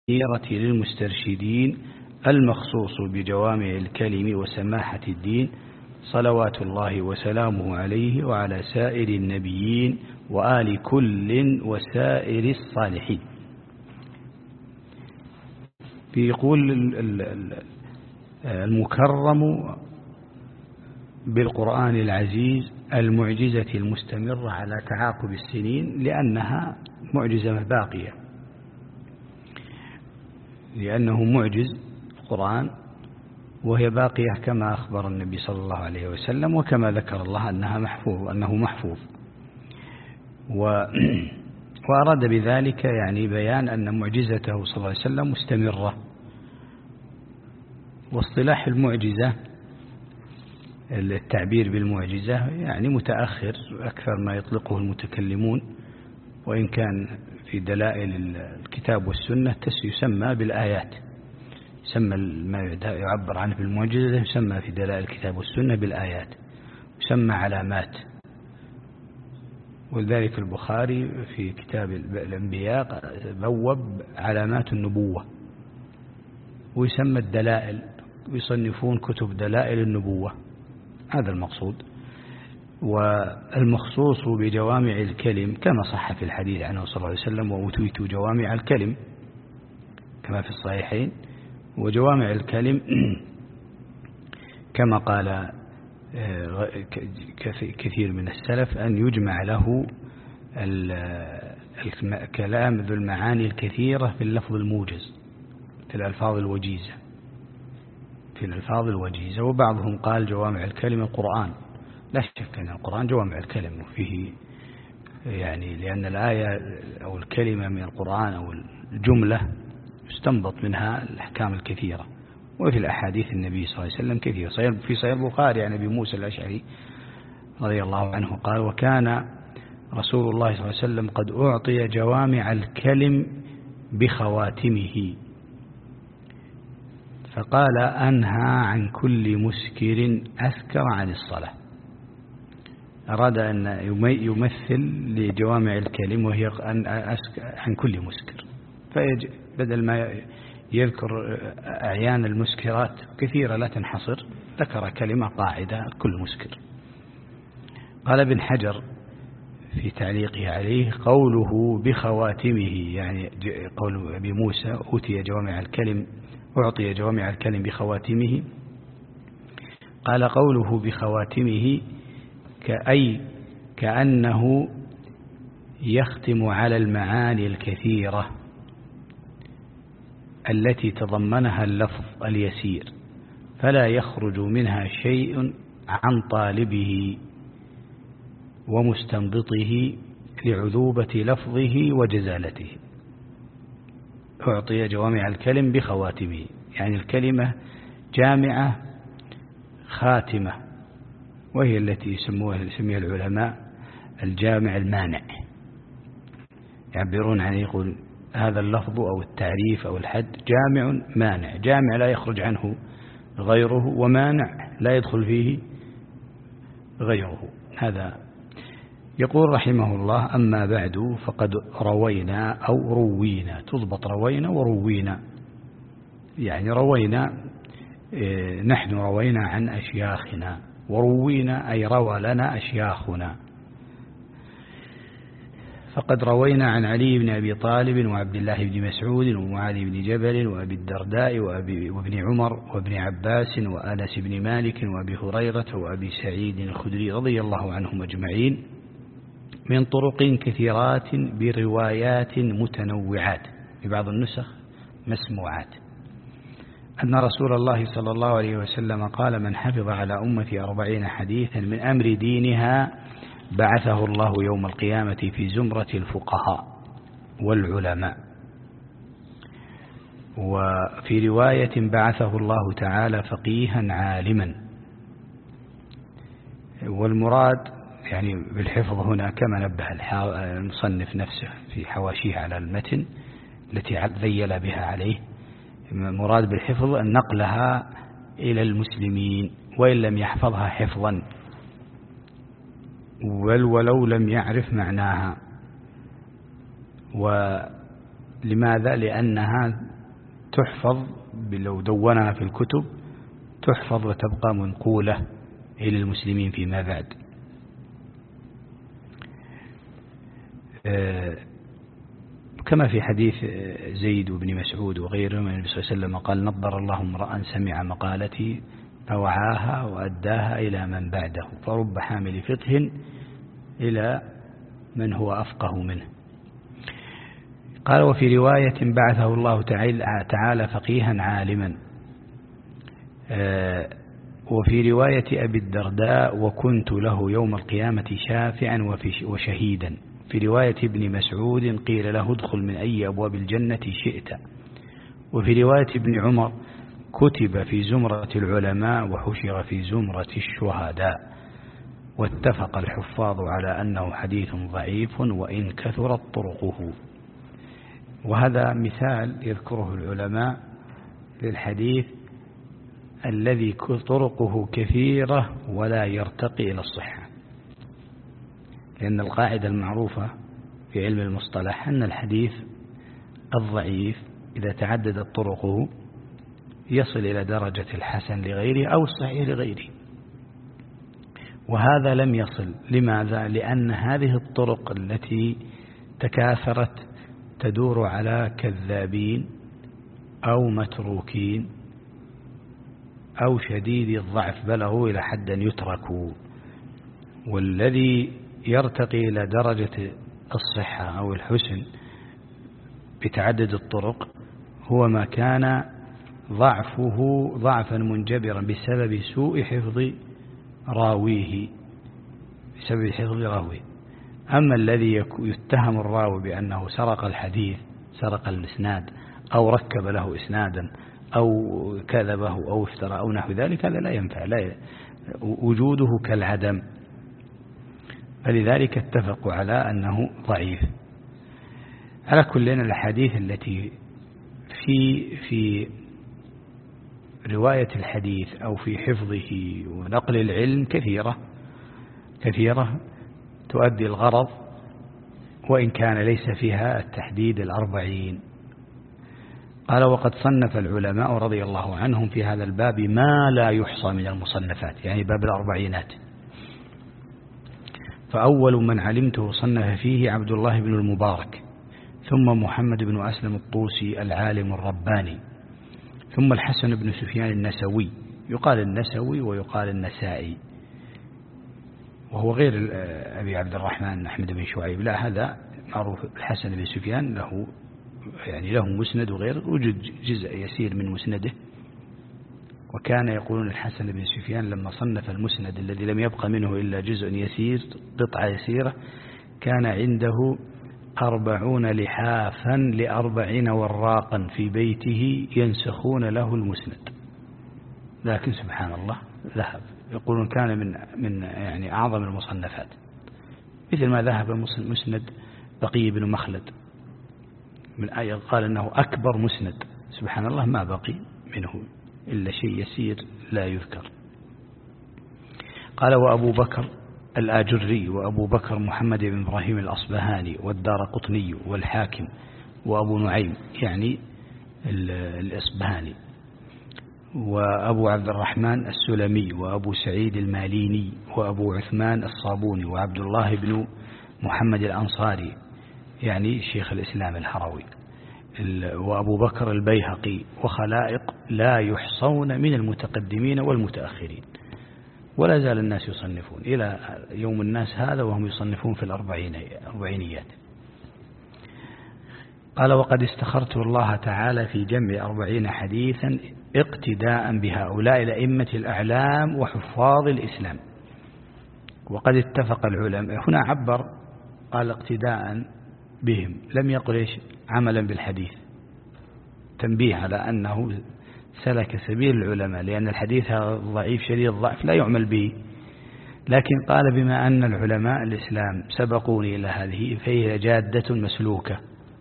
للمسترشدين المخصوص بجوامع الكلم وسماحة الدين، صلوات الله وسلامه عليه وعلى سائر النبيين وآل كل وسائر الصالحين. بيقول المكرم بالقرآن العزيز المعجزة المستمرة على تعاقب السنين، لأنها معجزة باقية، لأنه معجز القرآن وهي باقية كما أخبر النبي صلى الله عليه وسلم، وكما ذكر الله أنه محفوظ. وأراد بذلك يعني بيان أن معجزته صلى الله عليه وسلم مستمرة. واصطلاح المعجزة، التعبير بالمعجزة يعني متأخر، أكثر ما يطلقه المتكلمون، وإن كان في دلائل الكتاب والسنة يسمى بالآيات، يسمى ما يعبر عنه بالمعجزة يسمى في دلائل الكتاب والسنة بالآيات، يسمى علامات. ولذلك البخاري في كتاب الأنبياء بوب علامات النبوة، ويسمى الدلائل، ويصنفون كتب دلائل النبوة، هذا المقصود. والمخصوص بجوامع الكلم كما صح في الحديث عنه صلى الله عليه وسلم: وأوتيت جوامع الكلم، كما في الصحيحين. وجوامع الكلم كما قال كثير من السلف أن يجمع له الكلام ذو المعاني الكثيرة في اللفظ الموجز، في الألفاظ الوجيزة. وبعضهم قال جوامع الكلم القرآن، لا شك أن القرآن جوامع الكلم، وفيه يعني لأن الآية أو الكلمة من القرآن أو الجملة يستنبط منها الأحكام الكثيرة. وفي الأحاديث النبي صلى الله عليه وسلم كثير. في صحيح البخاري عن أبي موسى الأشعري رضي الله عنه قال: وكان رسول الله صلى الله عليه وسلم قد أعطي جوامع الكلم بخواتمه، فقال: أنهى عن كل مسكر أسكر عن الصلاة. أراد أن يمثل لجوامع الكلم وهي عن كل مسكر، فبدل ما يذكر أعيان المسكرات كثيرة لا تنحصر، ذكر كلمة قاعدة كل مسكر. قال ابن حجر في تعليقه عليه: قوله بخواتمه، يعني قول أبي موسى أعطي جوامع الكلم بخواتمه، قال: قوله بخواتمه كأنه يختم على المعاني الكثيرة التي تضمنها اللفظ اليسير، فلا يخرج منها شيء عن طالبه ومستنبطه لعذوبة لفظه وجزالته. أعطي جوامع الكلم بخواتمه، يعني الكلمة جامعة خاتمة، وهي التي يسميها العلماء الجامع المانع. يعبرون عنه، يقول هذا اللفظ أو التعريف أو الحد جامع مانع، جامع لا يخرج عنه غيره، ومانع لا يدخل فيه غيره. هذا يقول رحمه الله: أما بعد فقد روينا أو روينا، تضبط روينا وروينا، يعني روينا نحن روينا عن أشياخنا، وروينا أي روى لنا أشياخنا. فقد روينا عن علي بن أبي طالب وعبد الله بن مسعود ومعاذ بن جبل وأبي الدرداء وابن عمر وابن عباس وأنس بن مالك وأبي هريرة وأبي سعيد الخدري رضي الله عنهم أجمعين، من طرق كثيرات بروايات متنوعات، في بعض النسخ مسموعات، أن رسول الله صلى الله عليه وسلم قال: من حفظ على أمتي 40 حديثا من أمر دينها بعثه الله يوم القيامة في زمرة الفقهاء والعلماء. وفي رواية: بعثه الله تعالى فقيها عالما. والمراد يعني بالحفظ هنا كما نبه المصنف نفسه في حواشيه على المتن التي ذيل بها عليه، مراد بالحفظ أن نقلها إلى المسلمين وإن لم يحفظها حفظا، ولو لم يعرف معناها. ولماذا؟ لأنها تحفظ لو دونها في الكتب تحفظ وتبقى منقولة إلى المسلمين فيما بعد. كما في حديث زيد بن مسعود وغيره من النبي صلى الله عليه وسلم قال: نضر الله امرأ سمع مقالتي فوعاها وأداها إلى من بعده، فرب حامل فقه إلى من هو أفقه منه. قال: وفي رواية بعثه الله تعالى فقيها عالما. وفي رواية أبي الدرداء: وكنت له يوم القيامة شافعا وشهيدا. في رواية ابن مسعود: قيل له ادخل من أي أبواب الجنة شئت. وفي رواية ابن عمر: كتب في زمرة العلماء وحشر في زمرة الشهداء. واتفق الحفاظ على أنه حديث ضعيف وإن كثرت طرقه. وهذا مثال يذكره العلماء للحديث الذي طرقه كثيرة ولا يرتقي إلى الصحة، لأن القاعدة المعروفة في علم المصطلح أن الحديث الضعيف إذا تعددت طرقه يصل إلى درجة الحسن لغيره أو الصحيح لغيره، وهذا لم يصل. لماذا؟ لأن هذه الطرق التي تكاثرت تدور على كذابين أو متروكين أو شديد الضعف بلغوا إلى حد يتركوا، والذي يرتقي إلى درجة الصحة أو الحسن بتعدد الطرق هو ما كان ضعفه ضعفا منجبرا بسبب سوء حفظ راويه، أما الذي يتهم الراوي بأنه سرق الحديث، سرق الإسناد أو ركب له إسنادا أو كذبه أو افترى أو نحو ذلك، هذا لا ينفع، لا وجوده كالعدم. فلذلك اتفقوا على أنه ضعيف. على كل الأحاديث التي في رواية الحديث أو في حفظه ونقل العلم كثيرة تؤدي الغرض، وإن كان ليس فيها التحديد 40. قال: وقد صنف العلماء رضي الله عنهم في هذا الباب ما لا يحصى من المصنفات، يعني باب 40. فأول من علمته صنف فيه عبد الله بن المبارك، ثم محمد بن أسلم الطوسي العالم الرباني، ثم الحسن بن سفيان النسوي، يقال النسوي ويقال النسائي، وهو غير أبي عبد الرحمن أحمد بن شعيب، لا، هذا معروف. الحسن بن سفيان له مسند وغير، وجد جزء يسير من مسنده. وكان يقولون الحسن بن سفيان لما صنف المسند الذي لم يبق منه إلا جزء يسير، قطعة يسيرة، كان عنده 40 لحافا ل40 وراقا في بيته ينسخون له المسند. لكن سبحان الله ذهب، يقولون كان من يعني أعظم المصنفات، مثل ما ذهب مسند بقي بن مخلد من آية، قال أنه أكبر مسند. سبحان الله ما بقي منه إلا شيء يسير لا يذكر. قال: وأبو بكر الآجري وأبو بكر محمد بن إبراهيم الأصبهاني والدارقطني والحاكم وأبو نعيم، يعني الأصبهاني، وأبو عبد الرحمن السلمي وأبو سعيد الماليني وأبو عثمان الصابوني وعبد الله بن محمد الأنصاري، يعني شيخ الإسلام الحروي، وأبو بكر البيهقي، وخلائق لا يحصون من المتقدمين والمتأخرين. ولا زال الناس يصنفون إلى يوم الناس هذا وهم يصنفون في الأربعينيات. قال: وقد استخرت الله تعالى في جمع 40 حديثا اقتداء بهؤلاء الأئمة الأعلام وحفاظ الإسلام. وقد اتفق العلماء، هنا عبر قال اقتداء بهم، لم يقل عملا بالحديث، تنبيه على أنه سلك سبيل العلماء، لأن الحديث ضعيف شديد الضعف لا يعمل به، لكن قال بما أن العلماء الإسلام سبقوني إلى هذه فهي جادة مسلوكة.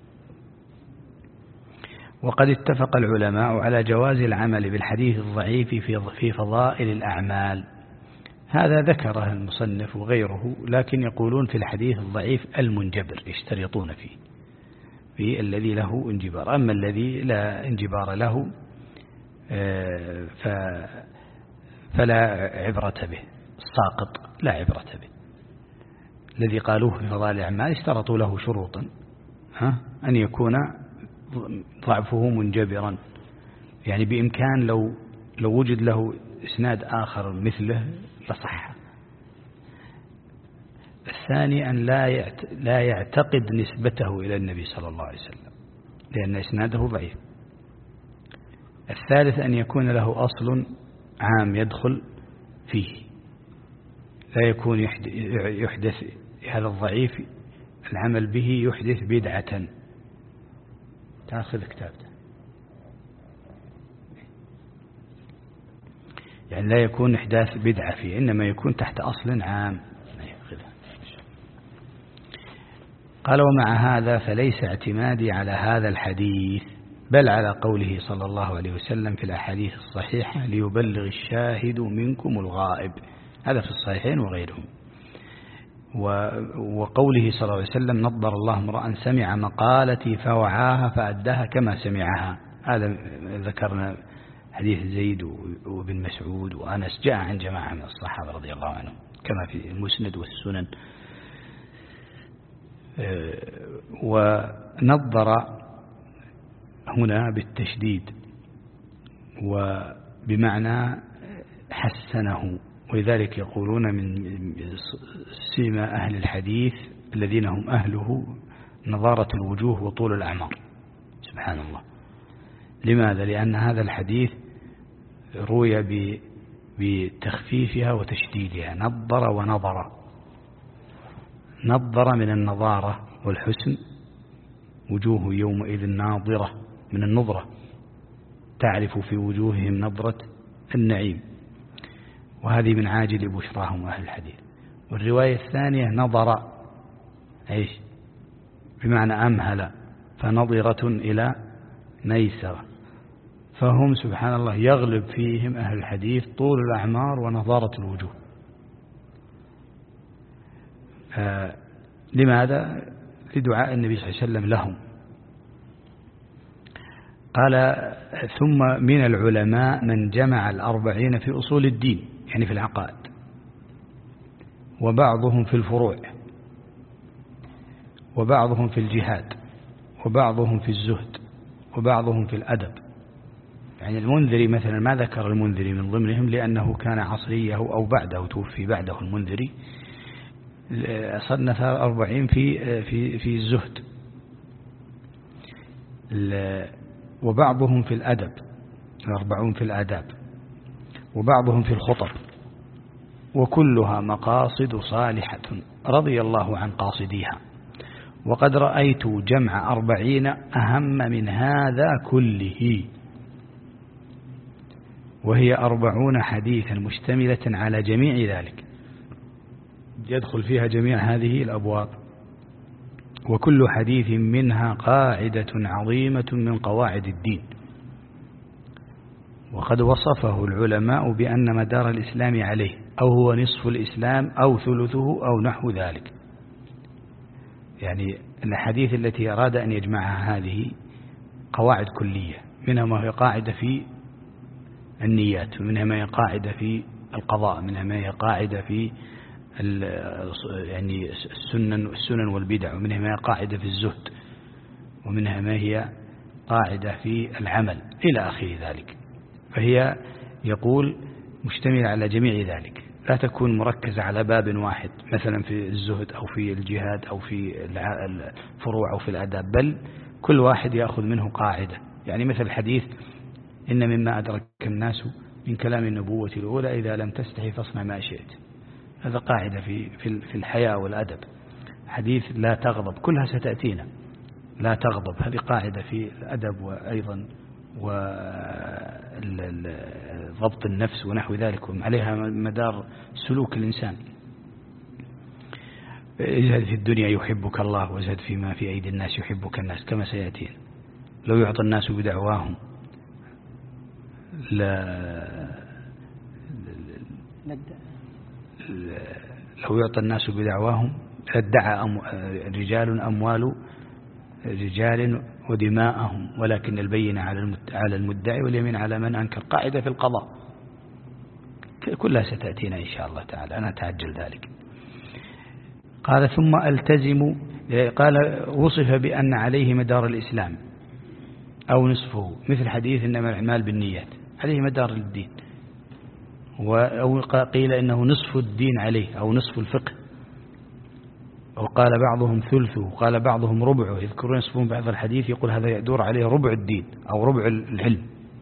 وقد اتفق العلماء على جواز العمل بالحديث الضعيف في فضائل الأعمال، هذا ذكره المصنف وغيره، لكن يقولون في الحديث الضعيف المنجبر، يشترطون فيه بالذي له انجبار. أما الذي لا انجبار له فلا عبرة به، الساقط لا عبرة به. الذي قالوه في فضائل الأعمال اشترطوا له شروطا، أن يكون ضعفه منجبرا، يعني بإمكان لو وجد له إسناد آخر مثله لصح. الثاني أن لا يعتقد نسبته إلى النبي صلى الله عليه وسلم لأن إسناده ضعيف. الثالث أن يكون له أصل عام يدخل فيه، لا يكون يحدث هذا الضعيف العمل به يحدث بدعة. تأخذ كتابته، يعني لا يكون إحداث بدعة فيه، إنما يكون تحت أصل عام. قال: ومع هذا فليس اعتمادي على هذا الحديث، بل على قوله صلى الله عليه وسلم في الأحاديث الصحيحة: ليبلغ الشاهد منكم الغائب. هذا في الصحيحين وغيرهم. وقوله صلى الله عليه وسلم: نضر الله امرأ سمع مقالتي فوعاها فأداها كما سمعها. هذا ذكرنا حديث زيد وابن مسعود وأنس، جاء عن جماعة من الصحابة رضي الله عنهم كما في المسند والسنن. ونضر هنا بالتشديد وبمعنى حسنه، ولذلك يقولون من سيما أهل الحديث الذين هم أهله نضارة الوجوه وطول الأعمار. سبحان الله. لماذا؟ لأن هذا الحديث روي بتخفيفها وتشديدها، نضر ونظر. نضر من النضارة والحسن، وجوه يومئذ ناظرة من النظرة، تعرف في وجوههم نظرة النعيم، وهذه من عاجل بشراهم أهل الحديث. والرواية الثانية نظر إيش؟ بمعنى أمهل، فنظرة إلى ميسرة. فهم سبحان الله يغلب فيهم أهل الحديث طول الأعمار ونظارة الوجوه. لماذا؟ لدعاء النبي صلى الله عليه وسلم لهم. قال: ثم من العلماء من جمع 40 في أصول الدين، يعني في العقائد، وبعضهم في الفروع، وبعضهم في الجهاد، وبعضهم في الزهد، وبعضهم في الأدب. يعني المنذري مثلا ما ذكر المنذري من ضمنهم لأنه كان عصريه أو بعده، توفي بعده المنذري. صنف 40 في الزهد، وبعضهم في الأدب، 40 في الآداب، وبعضهم في الخطب، وكلها مقاصد صالحة رضي الله عن قاصديها. وقد رأيت جمع 40 أهم من هذا كله، وهي 40 حديثا مشتملة على جميع ذلك، يدخل فيها جميع هذه الأبواب، وكل حديث منها قاعدة عظيمة من قواعد الدين. وقد وصفه العلماء بأن مدار الإسلام عليه، أو هو نصف الإسلام أو ثلثه أو نحو ذلك. يعني الحديث التي أراد أن يجمعها هذه قواعد كلية، منها ما هي قاعدة في النيات، ومنها ما هي قاعدة في القضاء، منها ما هي قاعدة في يعني السنن والبدع، ومنها ما هي قاعدة في الزهد، ومنها ما هي قاعدة في العمل إلى آخر ذلك. فهي يقول مشتمل على جميع ذلك، لا تكون مركزة على باب واحد مثلا في الزهد أو في الجهاد أو في الفروع أو في الآداب، بل كل واحد يأخذ منه قاعدة. يعني مثل الحديث: إن مما أدرك الناس من كلام النبوة الأولى إذا لم تستحي فاصنع ما شئت. هذا قاعدة في الحياة والأدب. حديث لا تغضب، كلها ستأتينا، لا تغضب، هذه قاعدة في الأدب، وأيضا وضبط النفس ونحو ذلك، وعليها مدار سلوك الإنسان. اجهد في الدنيا يحبك الله، واجهد فيما في أيدي الناس يحبك الناس، كما سيأتين. لو يعطى الناس بدعواهم لو يعطى الناس بدعواهم لادعى رجال أموال رجال ودماءهم، ولكن البينة على المدعي واليمين على من أنكر، قاعدة في القضاء كلها ستأتينا إن شاء الله تعالى، أنا أتعجل ذلك. قال ثم ألتزم، قال وصف بأن عليه مدار الإسلام أو نصفه، مثل حديث إنما الأعمال بالنيات، عليه مدار الدين، أو قيل إنه نصف الدين عليه أو نصف الفقه، وقال بعضهم ثلثه، وقال بعضهم ربعه، يذكرون يصفون بعض الحديث يقول هذا يدور عليه ربع الدين أو ربع العلم.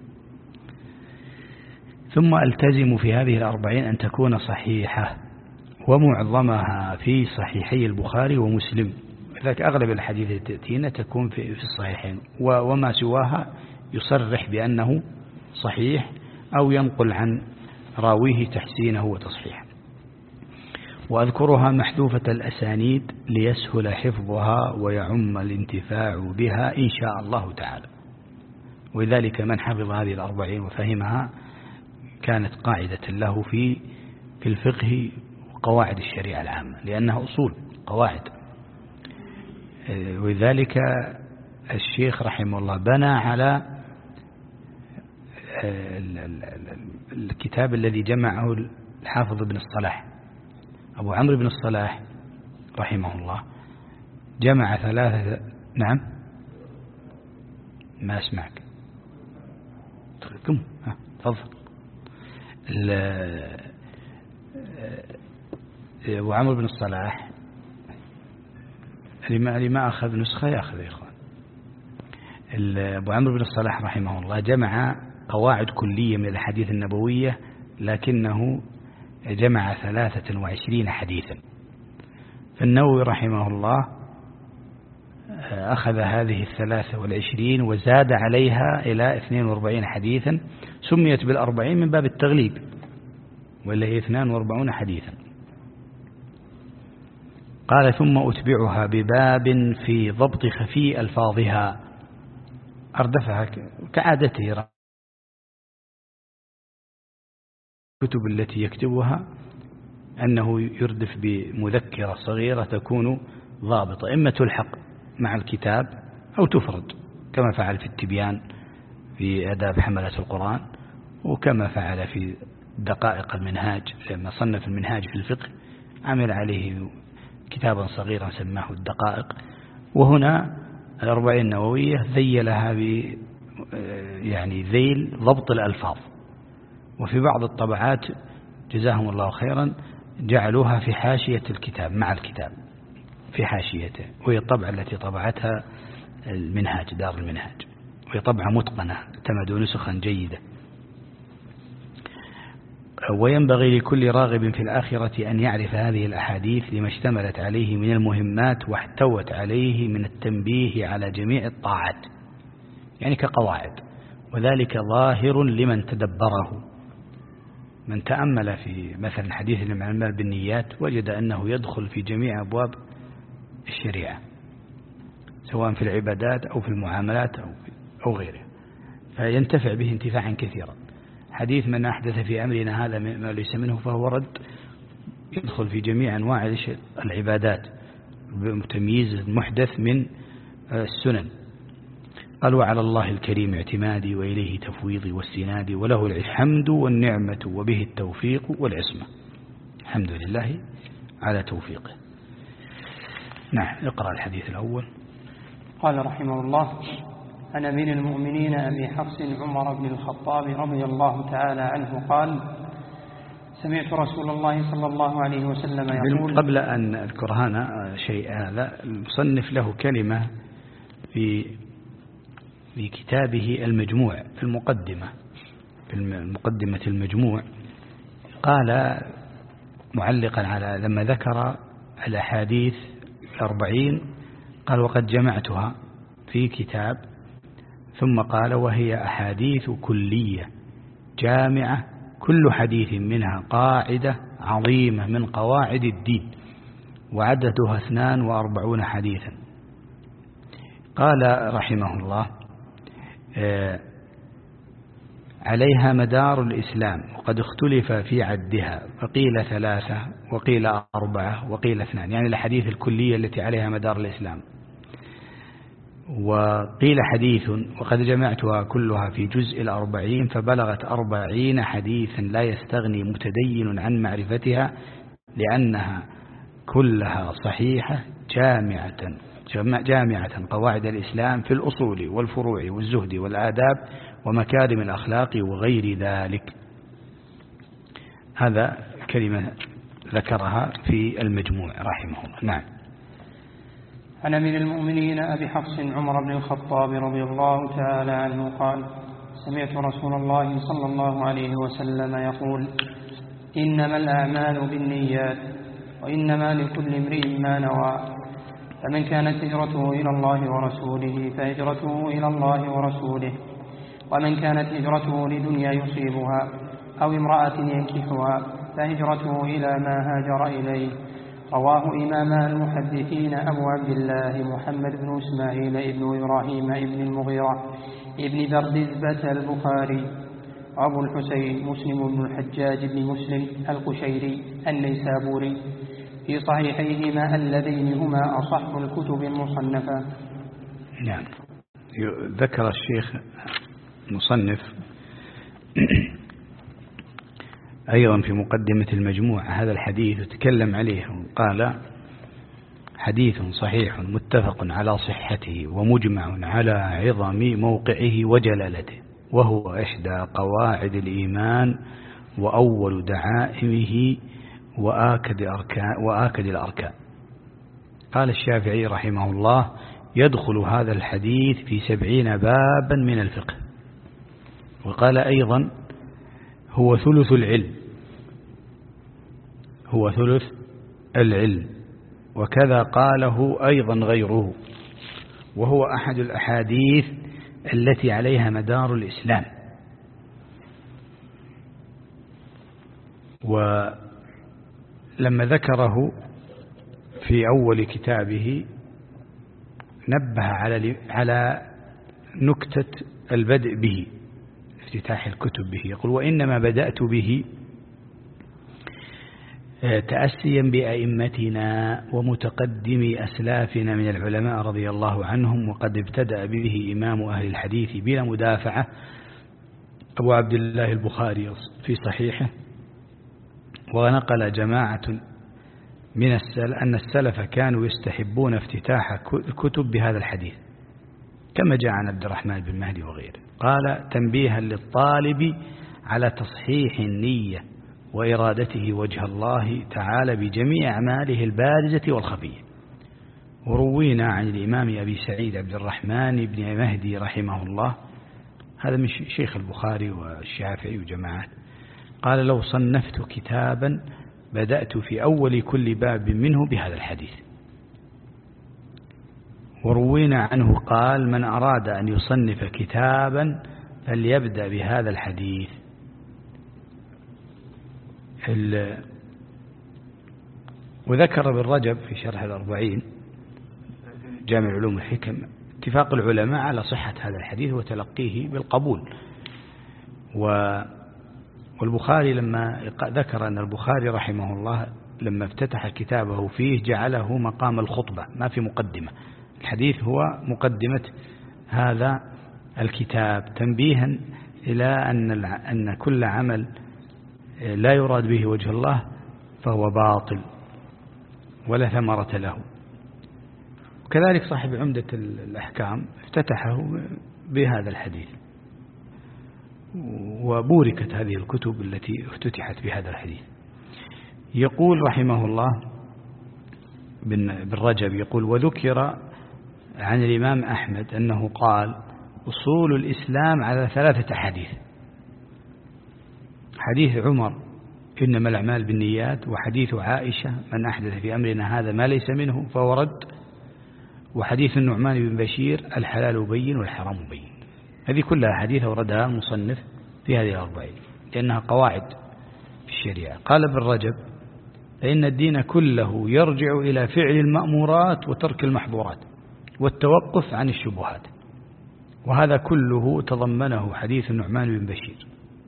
ثم ألتزم في هذه 40 أن تكون صحيحة، ومعظمها في صحيحي البخاري ومسلم، لذلك أغلب الحديث التي تأتينا تكون في الصحيحين، وما سواها يصرح بأنه صحيح أو ينقل عن راويه تحسينه وتصحيحه. وأذكرها محذوفة الأسانيد ليسهل حفظها ويعم الانتفاع بها إن شاء الله تعالى. ولذلك من حفظ هذه 40 وفهمها كانت قاعدة له في الفقه وقواعد الشريعة العامة، لأنها أصول قواعد. ولذلك الشيخ رحمه الله بنى على الكتاب الذي جمعه الحافظ ابن الصلاح، أبو عمرو بن الصلاح رحمه الله، جمع 3. نعم ما أسمعك، تفضل. أبو عمرو بن الصلاح اللي ما أخذ نسخة يأخذ يا إخوان. أبو عمرو بن الصلاح رحمه الله جمع قواعد كلية من الحديث النبوية، لكنه جمع 23 حديثا. فالنووي رحمه الله أخذ هذه 23 وزاد عليها إلى 42 حديثا، سميت بال40 من باب التغليب، ولا هي 42 حديثا. قال ثم أتبعها بباب في ضبط خفي ألفاظها، أردفها كعادته الكتب التي يكتبها، أنه يردف بمذكرة صغيرة تكون ضابطة، إما تلحق مع الكتاب أو تفرد، كما فعل في التبيان في آداب حملة القرآن، وكما فعل في دقائق المنهاج لما صنف المنهاج في الفقه عمل عليه كتابا صغيرا سماه الدقائق. وهنا 40 النووية ذيلها يعني ذيل ضبط الألفاظ. وفي بعض الطبعات جزاهم الله خيرا جعلوها في حاشية الكتاب مع الكتاب في حاشيته، وهي الطبعة التي طبعتها المنهاج دار المنهاج، وهي طبعة متقنة اعتمدوا نسخا جيدة. وينبغي لكل راغب في الآخرة أن يعرف هذه الأحاديث لما اشتملت عليه من المهمات واحتوت عليه من التنبيه على جميع الطاعات، يعني كقواعد، وذلك ظاهر لمن تدبره. من تأمل في مثلا حديث الأعمال بالنيات وجد أنه يدخل في جميع أبواب الشريعة، سواء في العبادات أو في المعاملات أو غيرها، فينتفع به انتفاعا كثيرا. حديث من أحدث في أمرنا هذا ما ليس منه فهو رد، يدخل في جميع أنواع العبادات بتمييز المحدث من السنن. قال وعلى الله الكريم اعتمادي وإليه تفويضي واستنادي وله الحمد والنعمة وبه التوفيق والعصمة. الحمد لله على توفيقه. نعم اقرأ الحديث الأول. قال رحمه الله عن أمير المؤمنين أبي حفص عمر بن الخطاب رضي الله تعالى عنه قال سمعت رسول الله صلى الله عليه وسلم يقول. قبل أن أذكر هنا شيء، هذا المصنف له كلمة في كتابه المجموع في المقدمة المجموع، قال معلقا على لما ذكر الأحاديث 40 قال وقد جمعتها في كتاب، ثم قال وهي أحاديث كلية جامعة كل حديث منها قاعدة عظيمة من قواعد الدين وعددها 42 حديثا. قال رحمه الله عليها مدار الإسلام، وقد اختلف في عدها، فقيل 3 وقيل 4 وقيل 2، يعني الحديث الكلية التي عليها مدار الإسلام. وقيل حديث، وقد جمعتها كلها في جزء 40 فبلغت 40 حديثا لا يستغني متدين عن معرفتها، لأنها كلها صحيحة جامعة قواعد الإسلام في الأصول والفروع والزهد والآداب ومكارم الأخلاق وغير ذلك. هذا كلمة ذكرها في المجموع رحمه الله. نعم. عن أمير المؤمنين أبي حفص عمر بن الخطاب رضي الله تعالى عنه قال: سمعت رسول الله صلى الله عليه وسلم يقول: إنما الأعمال بالنيات وإنما لكل امرئ ما نوى، فمن كانت هجرته إلى الله ورسوله فهجرته إلى الله ورسوله، ومن كانت هجرته لدنيا يصيبها أو امرأة ينكحها فهجرته إلى ما هاجر إليه. رواه إمام المحدثين أبو عبد الله محمد بن إسماعيل بن إبراهيم بن المغيرة ابن بردزبة البخاري، أبو الحسين مسلم بن الحجاج بن مسلم القشيري النيسابوري في صحيحيهما اللذين هما أصح الكتب المصنفة. نعم. ذكر الشيخ المصنف أيضا في مقدمة المجموع هذا الحديث وتكلم عليه وقال: حديث صحيح متفق على صحته ومجمع على عظم موقعه وجلالته، وهو إحدى قواعد الإيمان وأول دعائمه وآكد الأركان. قال الشافعي رحمه الله: يدخل هذا الحديث في 70 بابا من الفقه. وقال أيضا: هو ثلث العلم، وكذا قاله أيضا غيره، وهو أحد الأحاديث التي عليها مدار الإسلام. ولما ذكره في أول كتابه نبه على نكتة البدء به، افتتاح الكتب به. يقول: وإنما بدأت به تأسيا بأئمتنا ومتقدمي أسلافنا من العلماء رضي الله عنهم، وقد ابتدأ به إمام أهل الحديث بلا مدافعة أبو عبد الله البخاري في صحيحه. ونقل جماعة من أن السلف كانوا يستحبون افتتاح الكتب بهذا الحديث، كما جاء عن عبد الرحمن بن مهدي وغيره. قال: تنبيها للطالب على تصحيح النية وإرادته وجه الله تعالى بجميع أعماله البارزة والخفية. وروينا عن الإمام أبي سعيد عبد الرحمن بن مهدي رحمه الله، هذا من شيخ البخاري والشافعي وجماعات، قال: لو صنفت كتابا بدأت في أول كل باب منه بهذا الحديث. وروينا عنه قال: من أراد أن يصنف كتابا فليبدأ بهذا الحديث. وذكر ابن رجب في شرح 40 جامع العلوم والحكم اتفاق العلماء على صحة هذا الحديث وتلقيه بالقبول. والبخاري لما ذكر أن البخاري رحمه الله لما افتتح كتابه فيه جعله مقام الخطبة، ما في مقدمة، الحديث هو مقدمة هذا الكتاب، تنبيها إلى أن كل عمل لا يراد به وجه الله فهو باطل ولا ثمرة له. وكذلك صاحب عمدة الأحكام افتتحه بهذا الحديث، وبوركت هذه الكتب التي افتتحت بهذا الحديث. يقول رحمه الله بن رجب، يقول: وذكر عن الإمام أحمد أنه قال: أصول الإسلام على 3 حديث: حديث عمر إنما الأعمال بالنيات، وحديث عائشة من أحدث في أمرنا هذا ما ليس منه فهو رد، وحديث النعمان بن بشير الحلال بين والحرام بين. هذه كلها حديث وردها المصنف في هذه 40 لأنها قواعد في الشريعة. قال ابن رجب: فإن الدين كله يرجع إلى فعل المأمورات وترك المحظورات والتوقف عن الشبهات، وهذا كله تضمنه حديث النعمان بن بشير،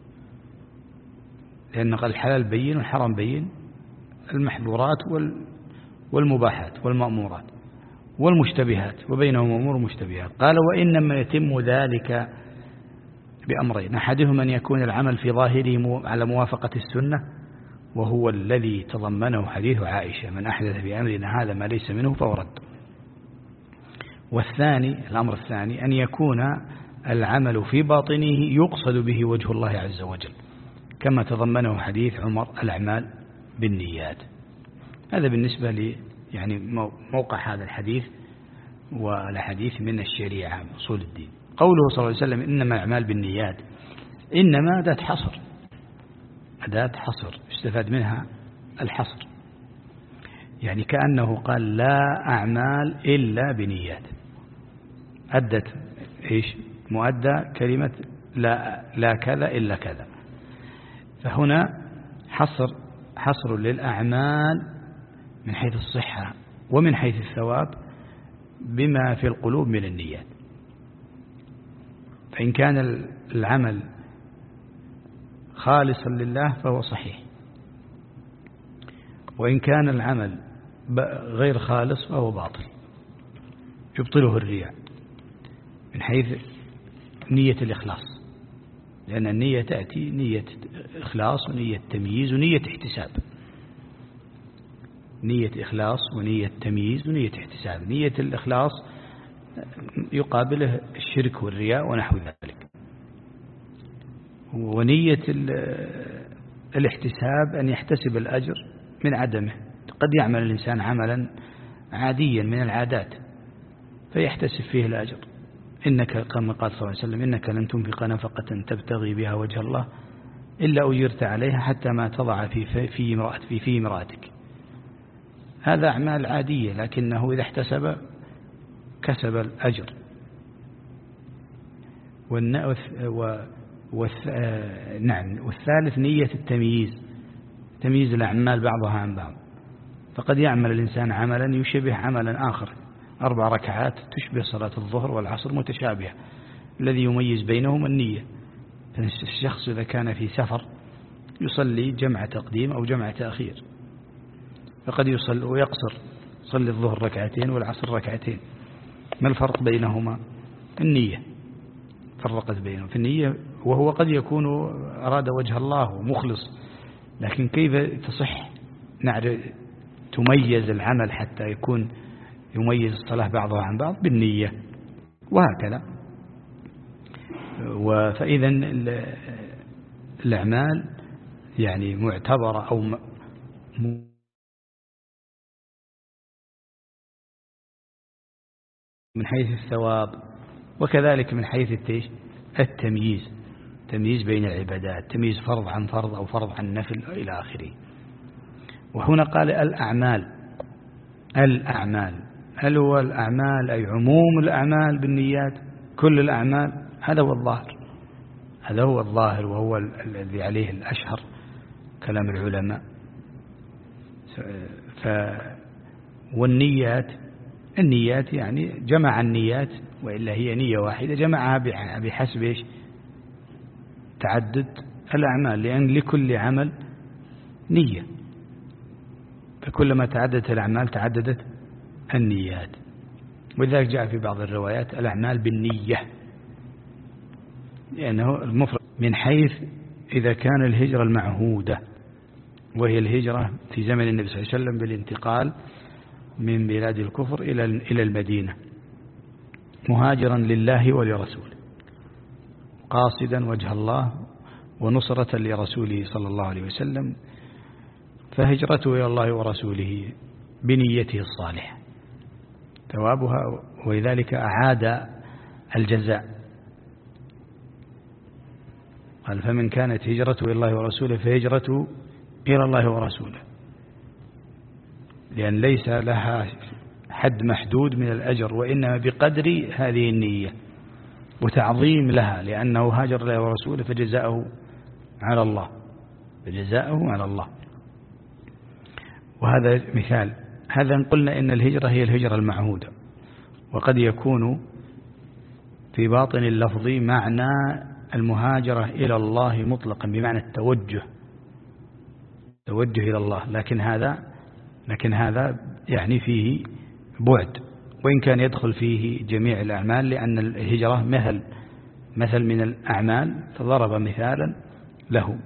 لأن قال الحلال بين والحرام بين، المحظورات والمباحات والمأمورات، والمشتبهات، وبينهم أمور مشتبهات. قال وإنما يتم ذلك بأمرين: أحدهما أن يكون العمل في ظاهره على موافقة السنة، وهو الذي تضمنه حديث عائشة: من أحدث في أمرنا هذا ما ليس منه فهو رد. والثاني، الأمر الثاني، أن يكون العمل في باطنه يقصد به وجه الله عز وجل، كما تضمنه حديث عمر: الأعمال بالنيات. هذا بالنسبة لي يعني موقع هذا الحديث والحديث من الشريعة أصول الدين. قوله صلى الله عليه وسلم إنما الأعمال بالنيات، إنما أداة حصر، أداة حصر استفاد منها الحصر، يعني كأنه قال لا أعمال إلا بنيات. أدت إيش؟ مؤدى كلمة لا كذا إلا كذا. فهنا حصر للأعمال من حيث الصحة ومن حيث الثواب بما في القلوب من النيات. فإن كان العمل خالصا لله فهو صحيح، وإن كان العمل غير خالص فهو باطل يبطله الرياء من حيث نية الإخلاص، لأن النية تأتي نية إخلاص ونية تمييز ونية احتساب. نية إخلاص ونية تمييز ونية احتساب. نية الإخلاص يقابله الشرك والرياء ونحو ذلك. ونية الاحتساب أن يحتسب الأجر من عدمه. قد يعمل الإنسان عملا عاديا من العادات فيحتسب فيه الأجر. إنك كما قال صلى الله عليه وسلم: إنك لن تنفق نفقة تبتغي بها وجه الله إلا أجرت عليها حتى ما تضع في امرأتك. هذا أعمال عادية، لكنه إذا احتسب كسب الأجر. والثالث نية التمييز، تمييز الأعمال بعضها عن بعض. فقد يعمل الإنسان عملا يشبه عملا آخر، 4 ركعات تشبه صلاة الظهر والعصر متشابهة، الذي يميز بينهم النية. الشخص إذا كان في سفر يصلي جمع تقديم أو جمع تأخير، فقد يصلي ويقصر، يصلي الظهر ركعتين والعصر ركعتين. ما الفرق بينهما؟ النية فرقت بينهم في النية، وهو قد يكون أراد وجه الله ومخلص، لكن كيف تصح تميز العمل حتى يكون يميز الصلاة بعضها عن بعض؟ بالنية، وهكذا. فإذا الأعمال يعني معتبرة أو من حيث الثواب، وكذلك من حيث التمييز، تمييز بين العبادات، تمييز فرض عن فرض أو فرض عن نفل إلى آخره. وهنا قال الأعمال. هل هو الأعمال أي عموم الأعمال بالنيات كل الأعمال؟ هذا هو الظاهر وهو الذي عليه الأشهر كلام العلماء. النيات يعني جمع النيات، وإلا هي نية واحدة جمعها بحسب تعدد الأعمال، لأن لكل عمل نية، فكلما تعددت الأعمال تعددت النيات. ولذلك جاء في بعض الروايات الأعمال بالنية، لأنه المفرد من حيث إذا كان الهجرة المعهودة، وهي الهجرة في زمن النبي صلى الله عليه وسلم بالانتقال من بلاد الكفر إلى المدينة، مهاجرا لله ولرسوله، قاصدا وجه الله ونصرة لرسوله صلى الله عليه وسلم، فهجرته إلى الله ورسوله بنيته الصالحة ثوابها، ولذلك أعاد الجزاء. قال: فمن كانت هجرته إلى الله ورسوله فهجرته إلى الله ورسوله، لأن ليس لها حد محدود من الأجر، وإنما بقدر هذه النية وتعظيم لها، لأنه هاجر الله ورسوله فجزاؤه على الله. وهذا مثال. هذا قلنا إن الهجرة هي الهجرة المعهودة، وقد يكون في باطن اللفظ معنى المهاجرة إلى الله مطلقا بمعنى التوجه إلى الله، لكن هذا يعني فيه بعد، وإن كان يدخل فيه جميع الأعمال، لأن الهجرة مثل من الأعمال، فضرب مثالا له.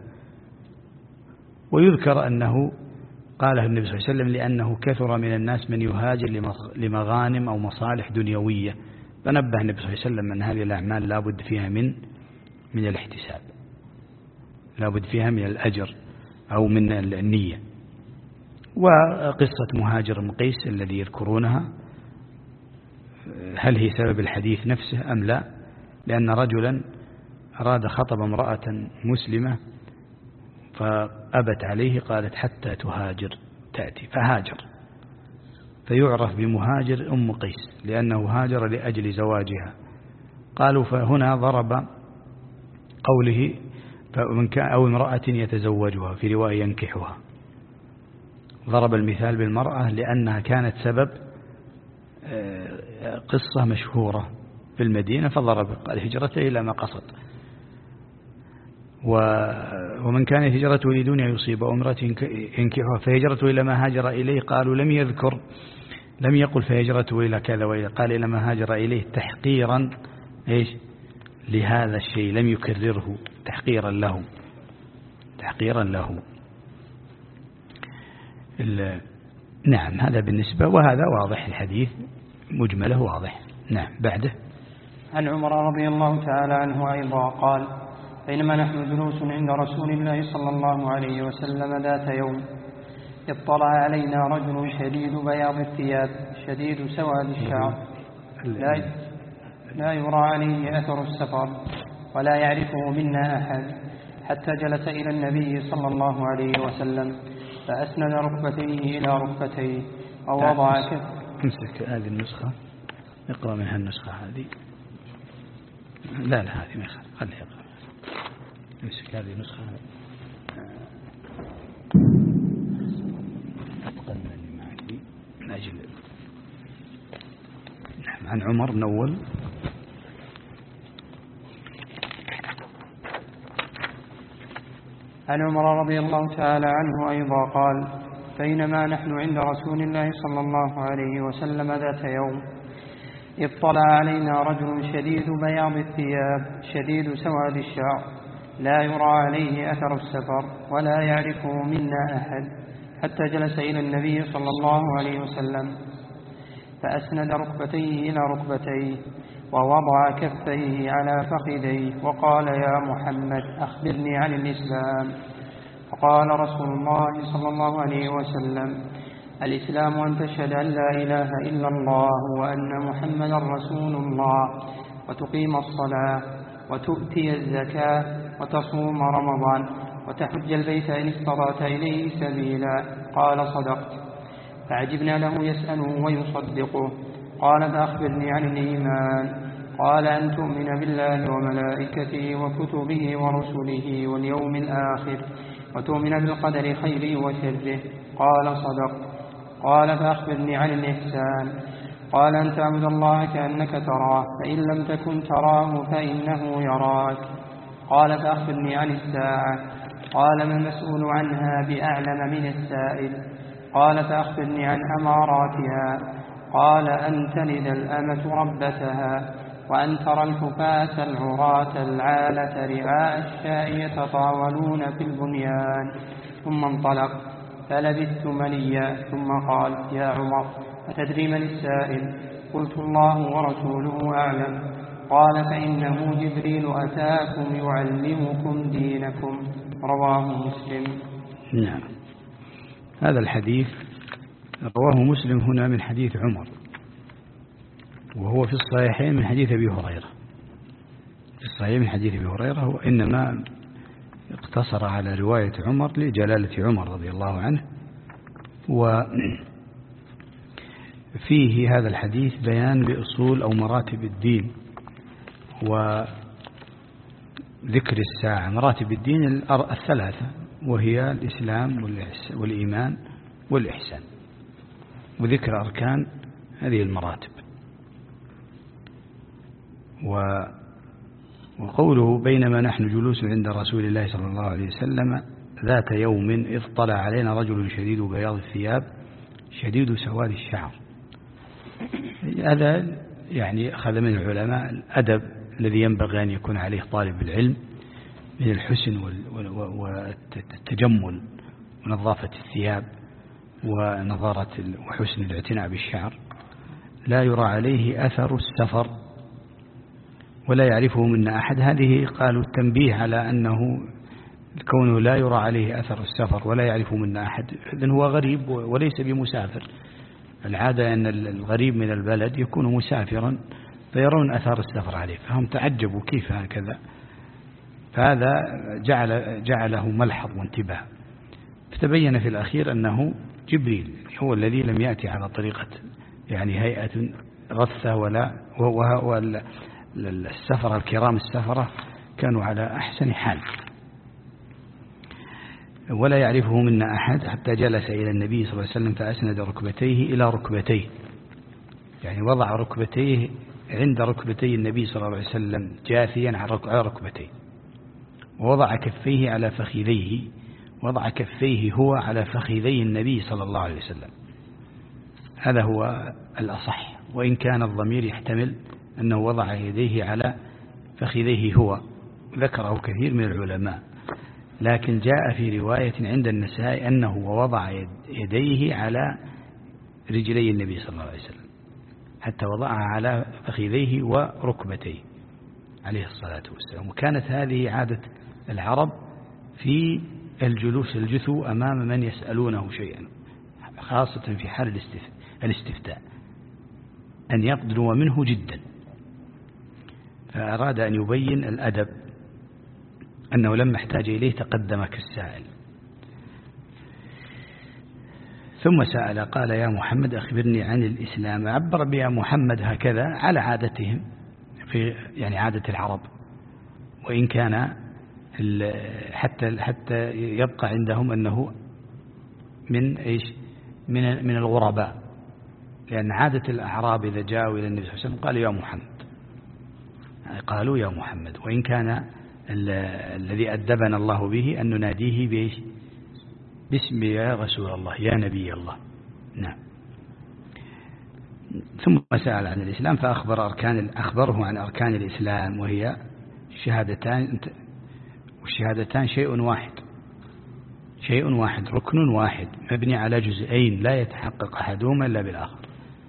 ويذكر أنه قاله النبي صلى الله عليه وسلم لأنه كثر من الناس من يهاجر لمغانم أو مصالح دنيوية، فنبه النبي صلى الله عليه وسلم أن هذه الأعمال لا بد فيها من الاحتساب، لا بد فيها من الأجر أو من النية. وقصة مهاجر مقيس الذي يذكرونها، هل هي سبب الحديث نفسه أم لا؟ لأن رجلا أراد خطب امرأة مسلمة فأبت عليه، قالت حتى تهاجر تأتي، فهاجر، فيعرف بمهاجر أم قيس لأنه هاجر لأجل زواجها. قالوا فهنا ضرب قوله أو امرأة يتزوجها، في رواية ينكحها، ضرب المثال بالمرأة لأنها كانت سبب قصة مشهورة في المدينة، فضرب قال هجرته إلى ما قصد. ومن كان هجرته لدنيا يصيب أمرة ينكحها فهجرته إلى ما هاجر إليه. قالوا لم يقل فهجرته إلى كذا وإلى، قال إلى ما هاجر إليه تحقيرا لهذا الشيء، لم يكرره، تحقيرا له. نعم، هذا بالنسبة، وهذا واضح الحديث مجمله واضح. نعم. بعده عن عمر رضي الله تعالى عنه أيضا قال: بينما نحن جلوس عند رسول الله صلى الله عليه وسلم ذات يوم، اطلع علينا رجل شديد بياض الثياب شديد سواد الشعر، لا يرى عليه أثر السفر ولا يعرفه منا أحد، حتى جلس إلى النبي صلى الله عليه وسلم فأسند ركبتيه إلى ركبتيه ووضع امسك هذه النسخة، اقرأ منها النسخة هذه. لا هذه ما يخالف، خليها يقرأ. امسك هذه النسخة أتقلنا اللي معك من أجل. نعم. عن عمر نول. عن عمر رضي الله تعالى عنه أيضا قال: بينما نحن عند رسول الله صلى الله عليه وسلم ذات يوم، اطلع علينا رجل شديد بياض الثياب شديد سواد الشعر، لا يرى عليه أثر السفر ولا يعرفه منا أحد، حتى جلس إلى النبي صلى الله عليه وسلم فأسند ركبتيه إلى ركبتيه ووضع كفيه على فخذيه وقال: يا محمد أخبرني عن الإسلام. فقال رسول الله صلى الله عليه وسلم: الإسلام أن تشهد أن لا إله إلا الله وأن محمدا رسول الله، وتقيم الصلاة وتؤتي الزكاة وتصوم رمضان وتحج البيت إن استطعت إليه سبيلا. قال: صدقت. فعجبنا له يسأله ويصدقه. قال: فأخبرني عن الإيمان. قال: أن تؤمن بالله وملائكته وكتبه ورسله واليوم الآخر وتؤمن بالقدر خيره وشره. قال: صدقت. قال: فأخبرني عن الإحسان. قال: أن تعبد الله كأنك تراه، فإن لم تكن تراه فإنه يراك. قال: فأخبرني عن الساعة. قال: ما المسؤول عنها بأعلم من السائل. قال: فأخبرني عن أماراتها. قال: أن تلد الأمة ربتها، وأن ترى الكفاة العراة العالة رعاء الشاء يتطاولون في البنيان. ثم انطلق فلبثت مليا، ثم قال: يا عمر أتدري من السائل؟ قلت: الله ورسوله أعلم. قال: فإنه جبريل أتاكم يعلمكم دينكم. رواه مسلم. نعم. هذا الحديث رواه مسلم هنا من حديث عمر، وهو في الصحيحين من حديث أبي هريرة. في الصحيح من حديث أبي هريرة، هو إنما اقتصر على رواية عمر لجلالة عمر رضي الله عنه. وفيه هذا الحديث بيان بأصول أو مراتب الدين وذكر الساعة. مراتب الدين الثلاثة، وهي الإسلام والإيمان والإحسان، وذكر أركان هذه المراتب. وقوله بينما نحن جلوس عند رسول الله صلى الله عليه وسلم ذات يوم إذ طلع علينا رجل شديد بياض الثياب شديد سواد الشعر. هذا يعني أخذ من العلماء الأدب الذي ينبغي أن يكون عليه طالب العلم من الحسن والتجمل ونظافة الثياب ونظارة وحسن الاعتناء بالشعر. لا يرى عليه أثر السفر ولا يعرفه منا أحد. هذه قالوا التنبيه على أنه كونه لا يرى عليه أثر السفر ولا يعرفه منا أحد، إذن هو غريب وليس بمسافر. العادة أن الغريب من البلد يكون مسافرا فيرون أثار السفر عليه، فهم تعجبوا كيف هكذا، فهذا جعله ملحظ وانتباه. فتبين في الأخير أنه جبريل هو الذي لم يأتي على طريقة يعني هيئة غثة ولا السفر الكرام السفرة كانوا على أحسن حال. ولا يعرفه منا أحد حتى جلس إلى النبي صلى الله عليه وسلم فأسند ركبتيه إلى ركبتيه، يعني وضع ركبتيه عند ركبتي النبي صلى الله عليه وسلم جاثيا على ركبتيه، ووضع كفيه على فخذيه، وضع كفيه هو على فخذي النبي صلى الله عليه وسلم. هذا هو الأصح، وإن كان الضمير يحتمل أنه وضع يديه على فخذيه هو، ذكره كثير من العلماء، لكن جاء في رواية عند النسائي أنه وضع يديه على رجلي النبي صلى الله عليه وسلم حتى وضعها على فخذيه وركبتيه عليه الصلاة والسلام. وكانت هذه عادة العرب في الجلوس الجثو أمام من يسألونه شيئا، خاصة في حال الاستفتاء، أن يقدروا منه جدا. فأراد أن يبين الأدب أنه لما احتاج إليه تقدم كالسائل. ثم سأل قال يا محمد أخبرني عن الإسلام. عبر بيا محمد هكذا على عادتهم، في يعني عادة العرب، وإن كان حتى يبقى عندهم أنه من إيش من الغرباء، لأن عادة الأعراب إذا جاءوا إلى النبي صلى الله عليه وسلم قالوا يا محمد، قالوا يا محمد، وإن كان الذي أدبنا الله به أن نناديه بإيش باسم يا رسول الله يا نبي الله. نعم. ثم سأل عن الإسلام أخبره عن أركان الإسلام، وهي الشهادتان، والشهادتان شيء واحد ركن واحد مبني على جزئين لا يتحقق أحدهما إلا بالآخر.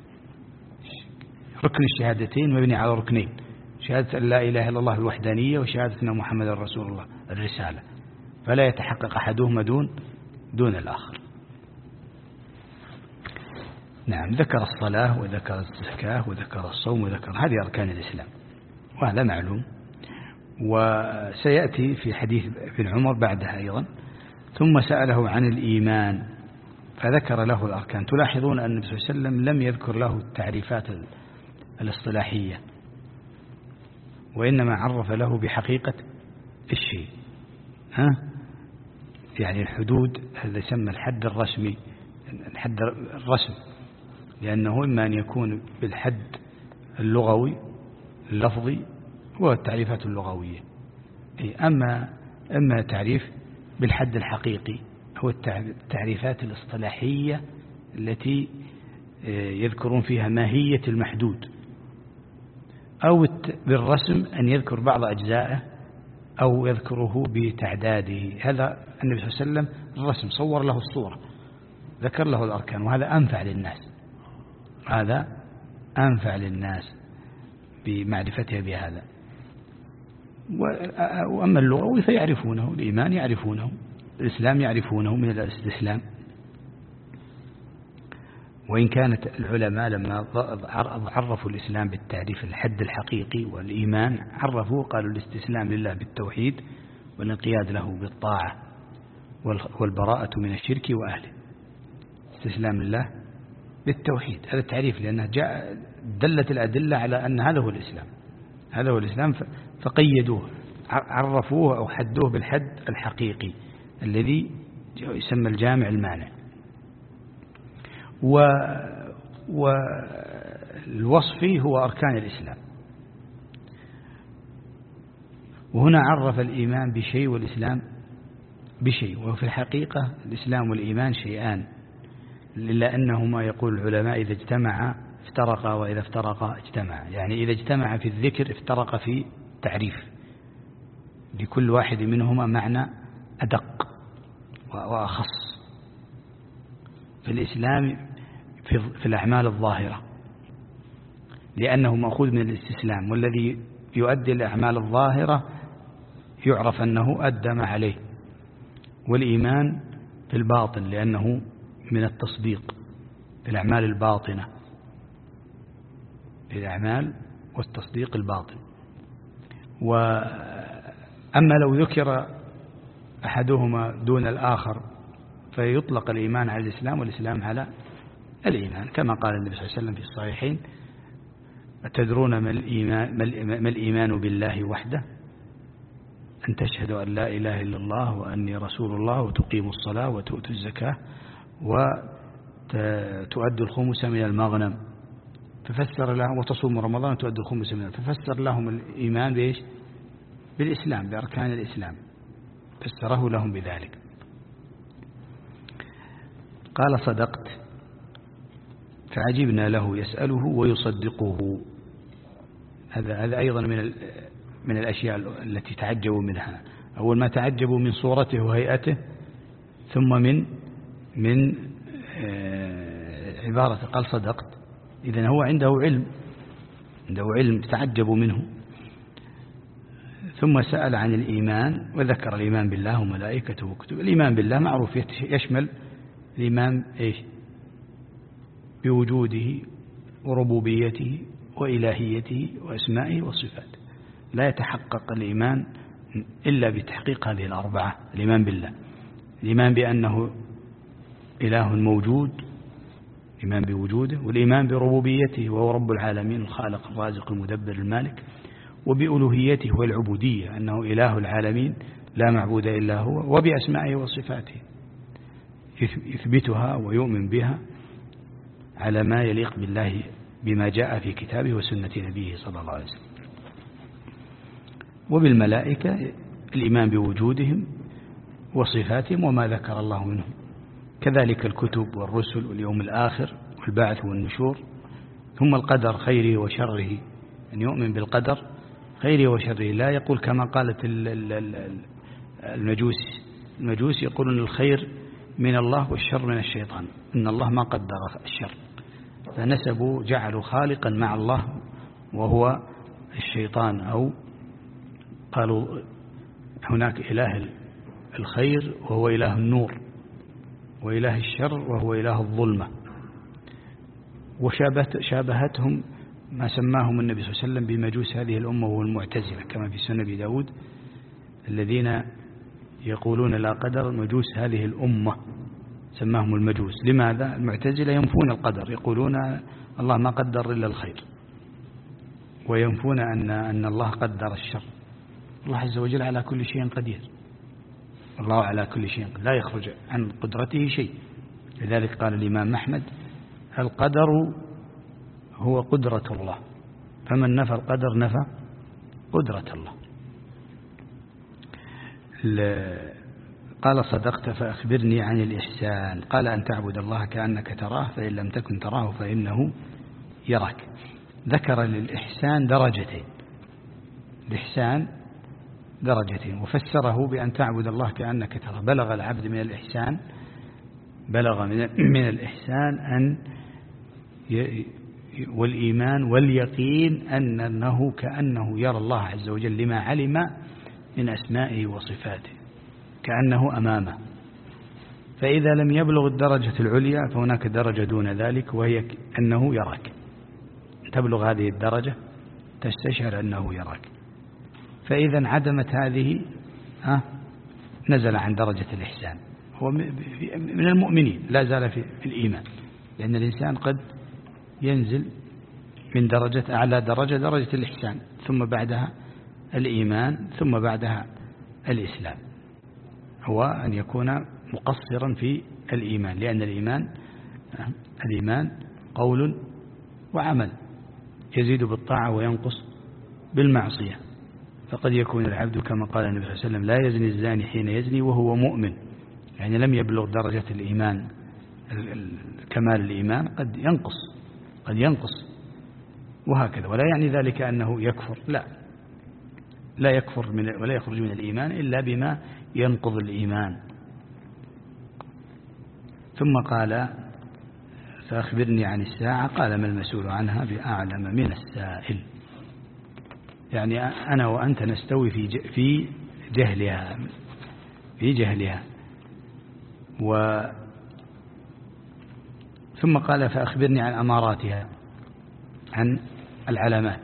ركن الشهادتين مبني على ركنين، شهادة أن لا إله إلا الله الوحدانية، وشهادة أن محمد رسول الله الرسالة، فلا يتحقق أحدهما دون الآخر. نعم. ذكر الصلاة وذكر الزكاة وذكر الصوم وذكر هذه أركان الإسلام، وهذا معلوم، وسيأتي في حديث ابن عمر بعدها أيضا. ثم سأله عن الإيمان فذكر له الأركان. تلاحظون أن النبي صلى الله عليه وسلم لم يذكر له التعريفات الاصطلاحية، وإنما عرف له بحقيقة الشيء. يعني الحدود، هذا يسمى الحد الرسمي، الحد الرسم، لأنه إما أن يكون بالحد اللغوي اللفظي والتعريفات اللغوية، أما تعريف بالحد الحقيقي هو التعريفات الاصطلاحية التي يذكرون فيها ماهية المحدود، أو بالرسم أن يذكر بعض أجزائه أو يذكره بتعداده. هذا النبي صلى الله عليه وسلم الرسم صور له الصورة، ذكر له الأركان، وهذا أنفع للناس بمعرفتها بهذا. وأما اللغوي فيعرفونه، الإيمان يعرفونه، الإسلام يعرفونه من الاستسلام. وإن كانت العلماء لما عرفوا الإسلام بالتعريف الحد الحقيقي، والإيمان عرفوه قالوا الاستسلام لله بالتوحيد والانقياد له بالطاعة والبراءة من الشرك وأهله. استسلام لله بالتوحيد، هذا التعريف، لأنه دلت الأدلة على أن هذا هو الإسلام، فقيدوه، عرفوه أو حدوه بالحد الحقيقي الذي يسمى الجامع المانع. والوصفي هو أركان الإسلام. وهنا عرف الإيمان بشيء والإسلام بشيء، وفي الحقيقة الإسلام والإيمان شيئان، إلا أنهما يقول العلماء إذا اجتمعا افترقا وإذا افترقا اجتمعا، يعني إذا اجتمع في الذكر افترق في تعريف، لكل واحد منهما معنى أدق وأخص. في الإسلام في الأعمال الظاهرة، لأنه مأخوذ من الاستسلام، والذي يؤدي الأعمال الظاهرة يعرف أنه أدى ما عليه. والإيمان في الباطن لأنه من التصديق في الأعمال الباطنة، في الأعمال والتصديق الباطن. وأما لو ذكر أحدهما دون الآخر فيطلق الإيمان على الإسلام والإسلام على الإيمان، كما قال النبي صلى الله عليه وسلم في الصحيحين: أتدرون ما الإيمان بالله وحده؟ أن تشهد أن لا إله إلا الله وأني رسول الله وتقيم الصلاة وتؤتي الزكاة وتؤدي الخمس من المغنم. ففسر لهم وتصوم رمضان وتؤدي الخمس من المغنم، ففسر لهم الإيمان بإيش؟ بالإسلام، بأركان الإسلام، فسره لهم بذلك. قال: صدقت، فعجبنا له يسأله ويصدقه. هذا أيضا من الأشياء التي تعجبوا منها. أول ما تعجبوا من صورته وهيئته، ثم من عبارة قال صدقت. إذن هو عنده علم تعجبوا منه. ثم سأل عن الإيمان وذكر الإيمان بالله وملائكته وكتبه. الإيمان بالله معروف يشمل الإيمان بوجوده وربوبيته وإلهيته وأسمائه وصفاته. لا يتحقق الإيمان إلا بتحقيق هذه الأربعة: الإيمان بالله، الإيمان بأنه إله موجود، الإيمان بوجوده، والإيمان بربوبيته وهو رب العالمين الخالق الرازق المدبر المالك، وبألوهيته والعبودية أنه إله العالمين لا معبود إلا هو، وبأسمائه وصفاته يثبتها ويؤمن بها على ما يليق بالله بما جاء في كتابه وسنة نبيه صلى الله عليه وسلم. وبالملائكة الإيمان بوجودهم وصفاتهم وما ذكر الله منهم، كذلك الكتب والرسل واليوم الآخر والبعث والنشور. ثم القدر خيره وشره، أن يؤمن بالقدر خيره وشره، لا يقول كما قالت المجوس يقولون الخير من الله والشر من الشيطان، إن الله ما قدر الشر، فنسبوا جعلوا خالقا مع الله وهو الشيطان، أو قالوا هناك إله الخير وهو إله النور، وإله الشر وهو إله الظلمة. وشابهتهم ما سماهم النبي صلى الله عليه وسلم بمجوس هذه الأمة وهو المعتزلة، كما في سنة أبي داود: الذين يقولون لا قدر مجوس هذه الأمة، سماهم المجوس. لماذا؟ المعتزلة ينفون القدر، يقولون الله ما قدر إلا الخير، وينفون أن الله قدر الشر. الله عز وجل على كل شيء قدير، الله على كل شيء قدير، لا يخرج عن قدرته شيء. لذلك قال الإمام أحمد: القدر هو قدرة الله، فمن نفى القدر نفى قدرة الله. قال: صدقت، فأخبرني عن الإحسان. قال: أن تعبد الله كأنك تراه، فإن لم تكن تراه فإنه يراك. ذكر للإحسان درجتين، الإحسان درجتين، وفسره بأن تعبد الله كأنك تراه. بلغ العبد من الإحسان، بلغ من الإحسان أن والإيمان واليقين أنه كأنه يرى الله عز وجل لما علم من أسمائه وصفاته، كأنه أمامه. فإذا لم يبلغ الدرجة العليا فهناك درجة دون ذلك، وهي أنه يراك. تبلغ هذه الدرجة تستشعر أنه يراك. فإذا انعدمت هذه نزل عن درجة الإحسان. هو من المؤمنين، لا زال في الإيمان، لأن الإنسان قد ينزل من درجة أعلى درجة الإحسان، ثم بعدها الإيمان، ثم بعدها الإسلام. هو أن يكون مقصرا في الإيمان، لأن الإيمان قول وعمل، يزيد بالطاعة وينقص بالمعصية. فقد يكون العبد كما قال النبي صلى الله عليه وسلم: لا يزني الزاني حين يزني وهو مؤمن، يعني لم يبلغ درجة الإيمان كمال الإيمان، قد ينقص قد ينقص وهكذا. ولا يعني ذلك أنه يكفر، لا يكفر ولا يخرج من الإيمان إلا بما ينقض الإيمان. ثم قال فأخبرني عن الساعة، قال ما المسؤول عنها بأعلم من السائل. يعني أنا وأنت نستوي في جهلها. ثم قال فأخبرني عن أماراتها، عن العلامات.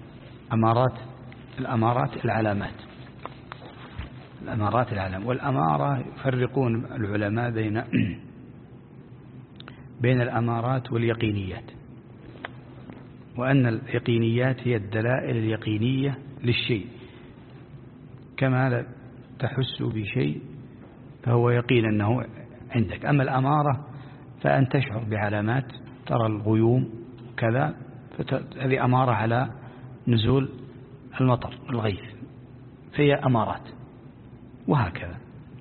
الأمارات العلام. والأمارة يفرقون العلماء بين الأمارات واليقينيات، وأن اليقينيات هي الدلائل اليقينية للشيء، كما لا تحس بشيء فهو يقين أنه عندك. أما الأمارة فأن تشعر بعلامات، ترى الغيوم كذا، هذه أمارة على نزول المطر الغيث، فهي أمارات، وهكذا.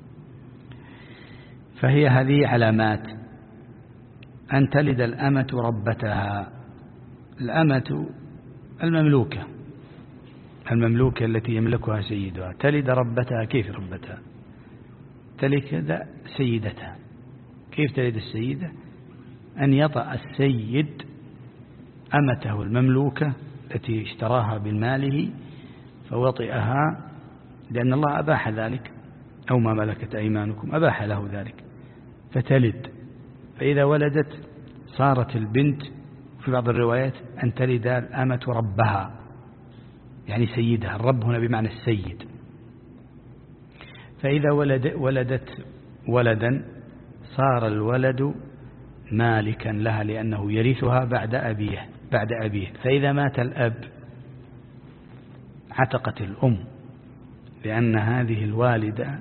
فهي هذه علامات. أن تلد الأمة ربتها، الأمة المملوكة التي يملكها سيدها، تلد ربتها. كيف ربتها؟ تلد سيدتها. كيف تلد السيدة؟ أن يطأ السيد أمته المملوكة التي اشتراها بماله فوطئها، لأن الله أباح ذلك، أو ما ملكت أيمانكم أباح له ذلك، فتلد. فإذا ولدت صارت البنت، في بعض الروايات أن تلد الأمة ربها، يعني سيدها. الرب هنا بمعنى السيد. فإذا ولدت ولدا صار الولد مالكا لها، لأنه يرثها بعد أبيه. فإذا مات الأب عتقت الأم، لأن هذه الوالدة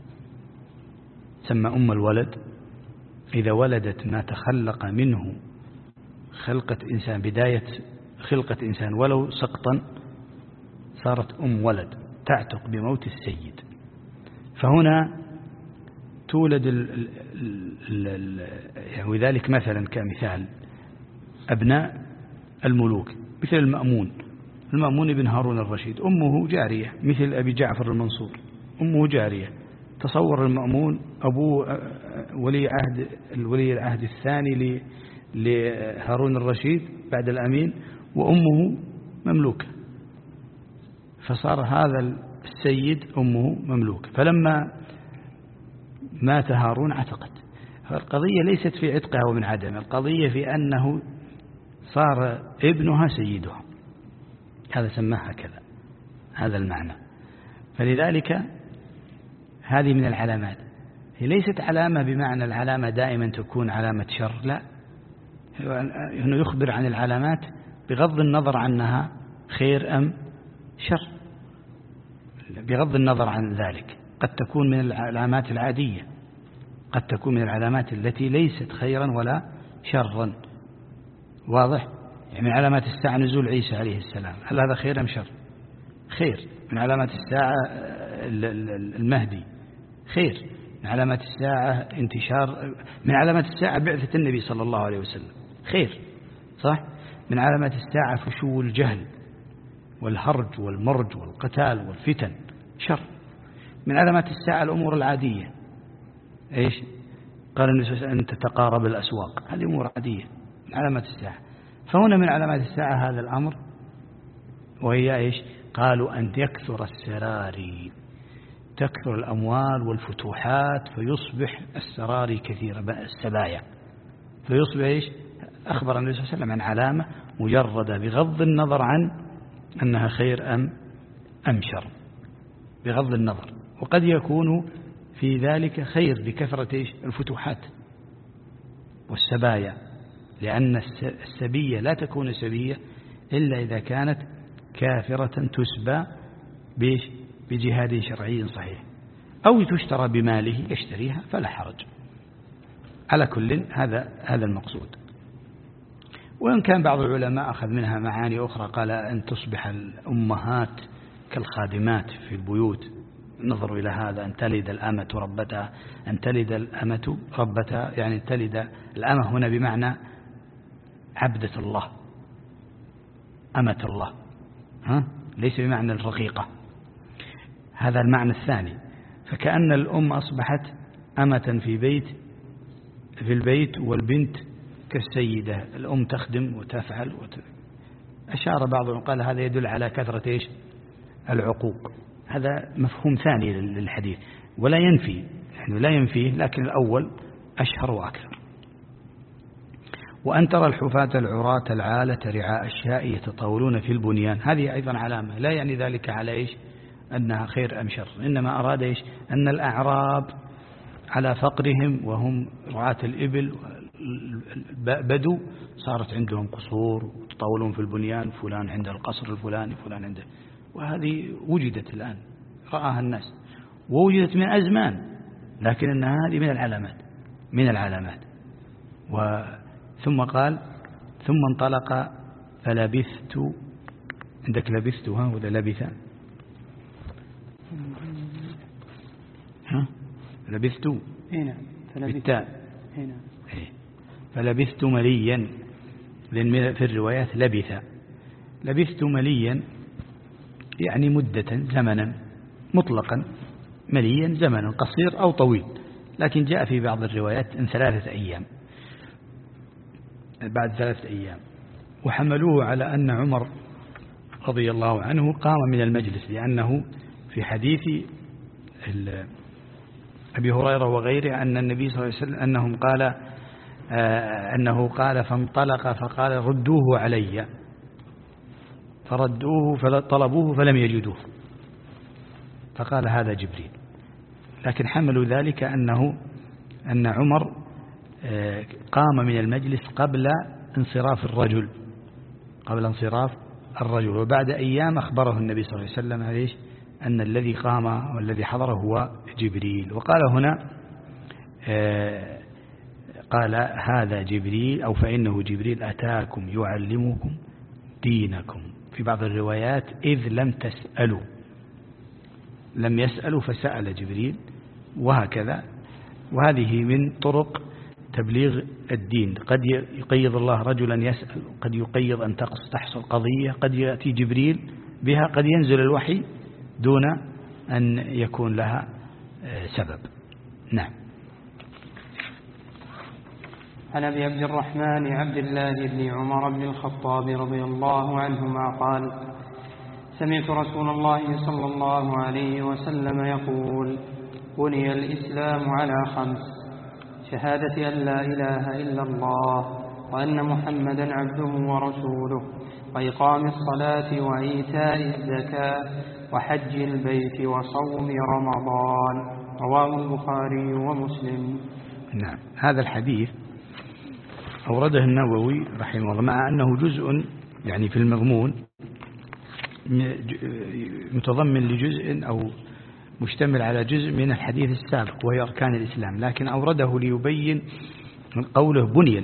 تسمى أم الولد. إذا ولدت ما تخلق منه خلقة إنسان، بداية خلقة إنسان ولو سقطا، صارت أم ولد تعتق بموت السيد. فهنا تولد يعني ذلك مثلا كمثال أبناء الملوك، مثل المأمون بن هارون الرشيد، أمه جارية، مثل أبي جعفر المنصور أمه جارية. تصور المأمون أبوه ولي العهد الثاني لهارون الرشيد بعد الأمين، وأمه مملوكة، فصار هذا السيد أمه مملوكة. فلما مات هارون عتقت. فالقضية ليست في عتقها ومن عدم، القضية في أنه صار ابنها سيدها، هذا سماها كذا، هذا المعنى. فلذلك هذه من العلامات. هي ليست علامة بمعنى العلامة دائما تكون علامة شر، لا، هنا يخبر عن العلامات بغض النظر عنها خير أم شر، بغض النظر عن ذلك. قد تكون من العلامات العادية، قد تكون من العلامات التي ليست خيرا ولا شرا. واضح؟ يعني من علامات الساعة نزول عيسى عليه السلام، هل هذا خير أم شر؟ خير. من علامات الساعة المهدي، خير. من علامات الساعة انتشار، من علامات الساعة بعثة النبي صلى الله عليه وسلم، خير، صح؟ من علامات الساعة فشو الجهل والهرج والمرج والقتال والفتن، شر. من علامات الساعة الأمور العادية، إيش؟ قال النبي صلى الله عليه وسلم أن تتقارب الأسواق، هذه أمور عادية من علامات الساعة. فهنا من علامات الساعة هذا الأمر، وهي إيش؟ قالوا أن يكثر السراري، تكثر الأموال والفتوحات، فيصبح السراري كثيرة، السبايا، فيصبح إيش؟ أخبر النبي صلى الله عليه وسلم عن علامة مجردة بغض النظر عن أنها خير أم شر، بغض النظر. وقد يكون في ذلك خير بكثرة إيش؟ الفتوحات والسبايا، لأن السبية لا تكون سبية إلا إذا كانت كافرة تسبى بجهاد شرعي صحيح، أو تشترى بماله يشتريها فلا حرج. على كل هذا المقصود. وإن كان بعض العلماء أخذ منها معاني أخرى، قال أن تصبح الأمهات كالخادمات في البيوت، نظروا إلى هذا، أن تلد الأمة ربتها، أن تلد الأمة ربتها، يعني تلد الأمة هنا بمعنى عبدة الله، أمة الله، ليس بمعنى الرقيقة. هذا المعنى الثاني. فكأن الأم أصبحت أمة في البيت، والبنت كالسيدة، الأم تخدم وتفعل أشار بعضهم قال هذا يدل على كثرة العقوق. هذا مفهوم ثاني للحديث، ولا ينفي، يعني لا ينفيه، لكن الأول أشهر وأكثر. وأن ترى الحفاة العراة العالة رعاء الشاء يتطاولون في البنيان، هذه أيضا علامة، لا يعني ذلك على أنها خير أم شر، إنما أراد أن الأعراب على فقرهم وهم رعاة الإبل بدو صارت عندهم قصور وتطاولون في البنيان، فلان عند القصر الفلاني، فلان عنده، وهذه وجدت الآن رآها الناس ووجدت من أزمان، لكن أنها هذه من العلامات. ثم قال ثم انطلق فلبثت، عندك لبثت ولا لبث؟ لبثت بالتاء، فلبثت مليا، لأن في الروايات لبثت مليا يعني مدة زمنا مطلقا، مليا زمنا قصير أو طويل، لكن جاء في بعض الروايات إن 3 أيام، بعد 3 أيام. وحملوه على أن عمر رضي الله عنه قام من المجلس، لأنه في حديث أبي هريرة وغيره أن النبي صلى الله عليه وسلم أنه قال فانطلق فقال ردوه علي، فردوه فطلبوه فلم يجدوه، فقال هذا جبريل. لكن حملوا ذلك أن عمر قام من المجلس قبل انصراف الرجل، وبعد أيام أخبره النبي صلى الله عليه وسلم أن الذي قام والذي حضره هو جبريل. وقال هنا قال هذا جبريل، أو فإنه جبريل أتاكم يعلمكم دينكم. في بعض الروايات إذ لم يسألوا فسأل جبريل، وهكذا. وهذه من طرق تبليغ الدين، قد يقيض الله رجلا يسأل، قد يقيض أن تحصل قضية، قد يأتي جبريل بها، قد ينزل الوحي دون أن يكون لها سبب. نعم. عن أبي عبد الرحمن عبد الله بن عمر بن الخطاب رضي الله عنهما قال سمعت رسول الله صلى الله عليه وسلم يقول بني الإسلام على 5: شهادة أن لا إله إلا الله وأن محمدا عبده ورسوله، وإقام الصلاة وإيتاء الزكاة وحج البيت وصوم رمضان. رواه البخاري ومسلم. نعم. هذا الحديث أورده النووي رحمه الله، مع أنه جزء يعني في المضمون متضمن لجزء أو مشتمل على جزء من الحديث السابق وهي أركان الإسلام، لكن أورده ليبين من قوله بني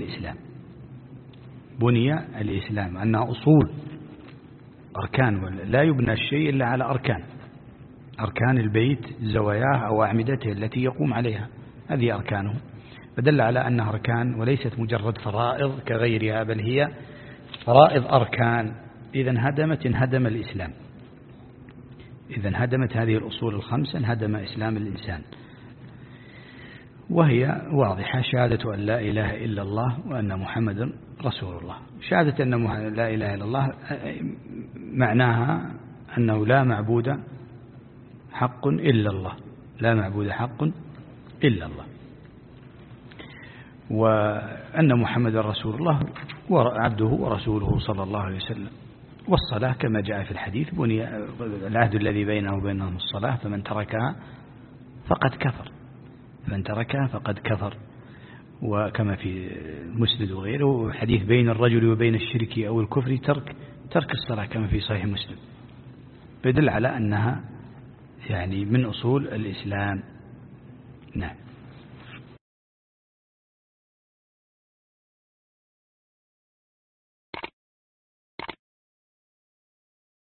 الإسلام أنها أصول أركان، لا يبنى الشيء إلا على أركان البيت، زواياه أو أعمدته التي يقوم عليها، هذه أركانه، فدل على أنها أركان وليست مجرد فرائض كغيرها، بل هي فرائض أركان. إذا انهدم الإسلام، إذا انهدمت هذه الأصول ال5 انهدم إسلام الإنسان. وهي واضحة: شهادة أن لا إله إلا الله وأن محمدا رسول الله. شهادة أن لا إله إلا الله معناها أنه لا معبود حق إلا الله، لا معبود حق إلا الله، وأن محمدا رسول الله وعبده ورسوله صلى الله عليه وسلم. والصلاة كما جاء في الحديث بني العهد الذي بينه وبينهم الصلاة، فمن تركها فقد كفر. وكما في مسند وغيره حديث بين الرجل وبين الشرك أو الكفر ترك الصلاة، كما في صحيح مسلم، يدل على أنها يعني من أصول الإسلام. نعم.